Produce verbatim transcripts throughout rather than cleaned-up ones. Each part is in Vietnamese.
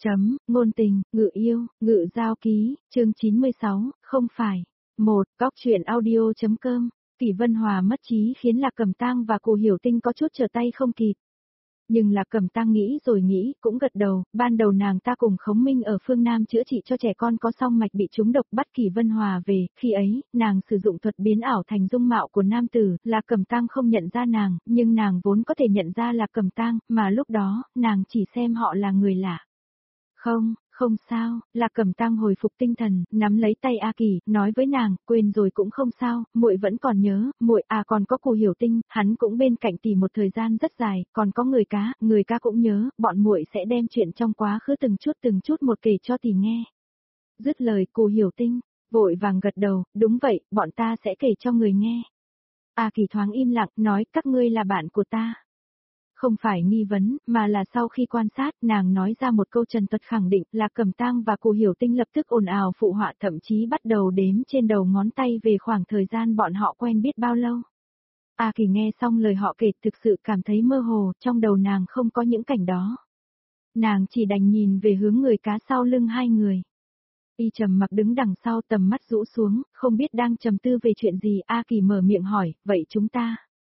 Chấm, ngôn tình, ngự yêu, ngự giao ký, chương chín mươi sáu, không phải. Một, Cóc truyện audio.com, Kỷ Vân Hòa mất trí khiến Lạc Cẩm Tang và Cù Hiểu Tinh có chút trở tay không kịp. Nhưng Lạc Cẩm Tang nghĩ rồi nghĩ, cũng gật đầu, ban đầu nàng ta cùng Khống Minh ở phương Nam chữa trị cho trẻ con có song mạch bị trúng độc bắt Kỷ Vân Hòa về, khi ấy, nàng sử dụng thuật biến ảo thành dung mạo của nam tử, Lạc Cẩm Tang không nhận ra nàng, nhưng nàng vốn có thể nhận ra Lạc Cẩm Tang, mà lúc đó, nàng chỉ xem họ là người lạ. Không, không sao, Lạc Cẩm Tang hồi phục tinh thần, nắm lấy tay A Kỳ, nói với nàng, quên rồi cũng không sao, muội vẫn còn nhớ, muội à còn có Cù Hiểu Tinh, hắn cũng bên cạnh tỷ một thời gian rất dài, còn có người cá, người cá cũng nhớ, bọn muội sẽ đem chuyện trong quá khứ từng chút từng chút một kể cho tỷ nghe. Dứt lời Cù Hiểu Tinh, vội vàng gật đầu, đúng vậy, bọn ta sẽ kể cho người nghe. A Kỳ thoáng im lặng, nói, các ngươi là bạn của ta. Không phải nghi vấn, mà là sau khi quan sát, nàng nói ra một câu trần thuật khẳng định, Lạc Cẩm Tang và Cù Hiểu Tinh lập tức ồn ào phụ họa, thậm chí bắt đầu đếm trên đầu ngón tay về khoảng thời gian bọn họ quen biết bao lâu. A Kỳ nghe xong lời họ kể thực sự cảm thấy mơ hồ, trong đầu nàng không có những cảnh đó. Nàng chỉ đành nhìn về hướng người cá sau lưng hai người. Y trầm mặc đứng đằng sau, tầm mắt rũ xuống, không biết đang trầm tư về chuyện gì. A Kỳ mở miệng hỏi, vậy chúng ta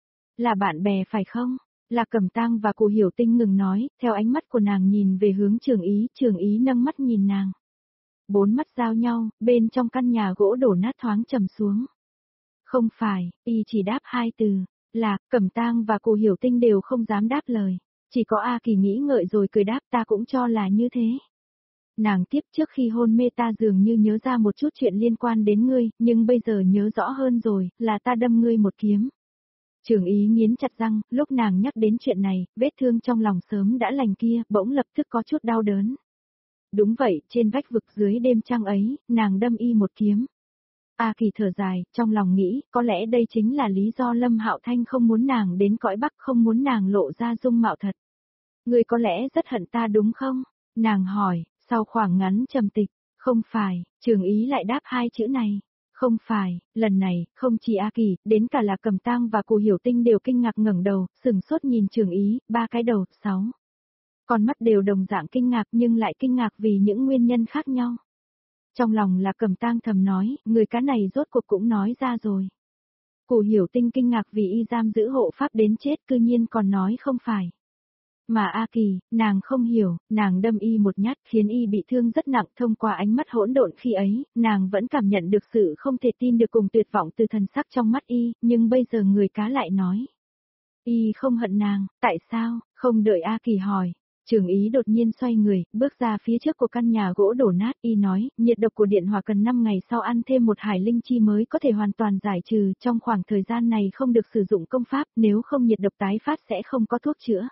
là bạn bè phải không? Lạc Cẩm Tang và Cù Hiểu Tinh ngừng nói, theo ánh mắt của nàng nhìn về hướng Trường Ý, Trường Ý nâng mắt nhìn nàng. Bốn mắt giao nhau, bên trong căn nhà gỗ đổ nát thoáng trầm xuống. Không phải, y chỉ đáp hai từ, Lạc Cẩm Tang và Cù Hiểu Tinh đều không dám đáp lời, chỉ có A Kỳ nghĩ ngợi rồi cười đáp, ta cũng cho là như thế. Nàng tiếp, trước khi hôn mê ta dường như nhớ ra một chút chuyện liên quan đến ngươi, nhưng bây giờ nhớ rõ hơn rồi, là ta đâm ngươi một kiếm. Trường Ý nghiến chặt răng, lúc nàng nhắc đến chuyện này, vết thương trong lòng sớm đã lành kia, bỗng lập tức có chút đau đớn. Đúng vậy, trên vách vực dưới đêm trăng ấy, nàng đâm y một kiếm. A Kỳ thở dài, trong lòng nghĩ, có lẽ đây chính là lý do Lâm Hạo Thanh không muốn nàng đến cõi Bắc, không muốn nàng lộ ra dung mạo thật. Ngươi có lẽ rất hận ta đúng không? Nàng hỏi, sau khoảng ngắn trầm tịch, không phải, Trường Ý lại đáp hai chữ này. Không phải, lần này, không chỉ A Kỳ, đến cả Lạc Cẩm Tang và Cù Hiểu Tinh đều kinh ngạc ngẩng đầu, sừng sốt nhìn Trường Ý, ba cái đầu, sáu. Con mắt đều đồng dạng kinh ngạc nhưng lại kinh ngạc vì những nguyên nhân khác nhau. Trong lòng Lạc Cẩm Tang thầm nói, người cá này rốt cuộc cũng nói ra rồi. Cù Hiểu Tinh kinh ngạc vì y giam giữ hộ pháp đến chết cư nhiên còn nói không phải. Mà A Kỳ, nàng không hiểu, nàng đâm y một nhát khiến y bị thương rất nặng, thông qua ánh mắt hỗn độn khi ấy, nàng vẫn cảm nhận được sự không thể tin được cùng tuyệt vọng từ thần sắc trong mắt y, nhưng bây giờ người cá lại nói. Y không hận nàng, tại sao, không đợi A Kỳ hỏi. Trường Ý đột nhiên xoay người, bước ra phía trước của căn nhà gỗ đổ nát, y nói, nhiệt độc của điện hỏa cần năm ngày sau ăn thêm một hải linh chi mới có thể hoàn toàn giải trừ, trong khoảng thời gian này không được sử dụng công pháp, nếu không nhiệt độc tái phát sẽ không có thuốc chữa.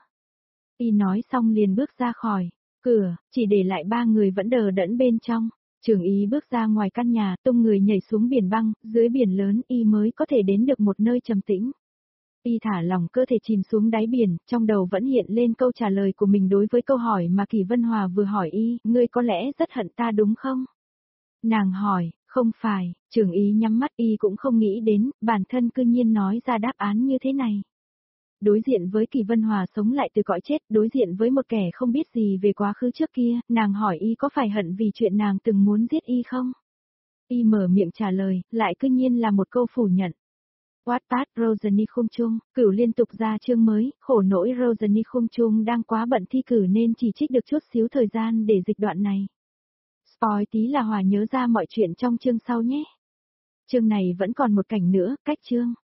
Y nói xong liền bước ra khỏi cửa, chỉ để lại ba người vẫn đờ đẫn bên trong. Trường Ý bước ra ngoài căn nhà, tung người nhảy xuống biển băng, dưới biển lớn y mới có thể đến được một nơi trầm tĩnh. Y thả lỏng cơ thể chìm xuống đáy biển, trong đầu vẫn hiện lên câu trả lời của mình đối với câu hỏi mà Kỷ Vân Hòa vừa hỏi y, ngươi có lẽ rất hận ta đúng không? Nàng hỏi, không phải, Trường Ý nhắm mắt, y cũng không nghĩ đến, bản thân cư nhiên nói ra đáp án như thế này. Đối diện với Kỷ Vân Hòa sống lại từ cõi chết, đối diện với một kẻ không biết gì về quá khứ trước kia, nàng hỏi y có phải hận vì chuyện nàng từng muốn giết y không? Y mở miệng trả lời, lại cư nhiên là một câu phủ nhận. Wattpad Rosalie Khung Chung, cửu liên tục ra chương mới, khổ nỗi Rosalie Khung Chung đang quá bận thi cử nên chỉ trích được chút xíu thời gian để dịch đoạn này. Spoil tí là Hòa nhớ ra mọi chuyện trong chương sau nhé. Chương này vẫn còn một cảnh nữa, cách chương.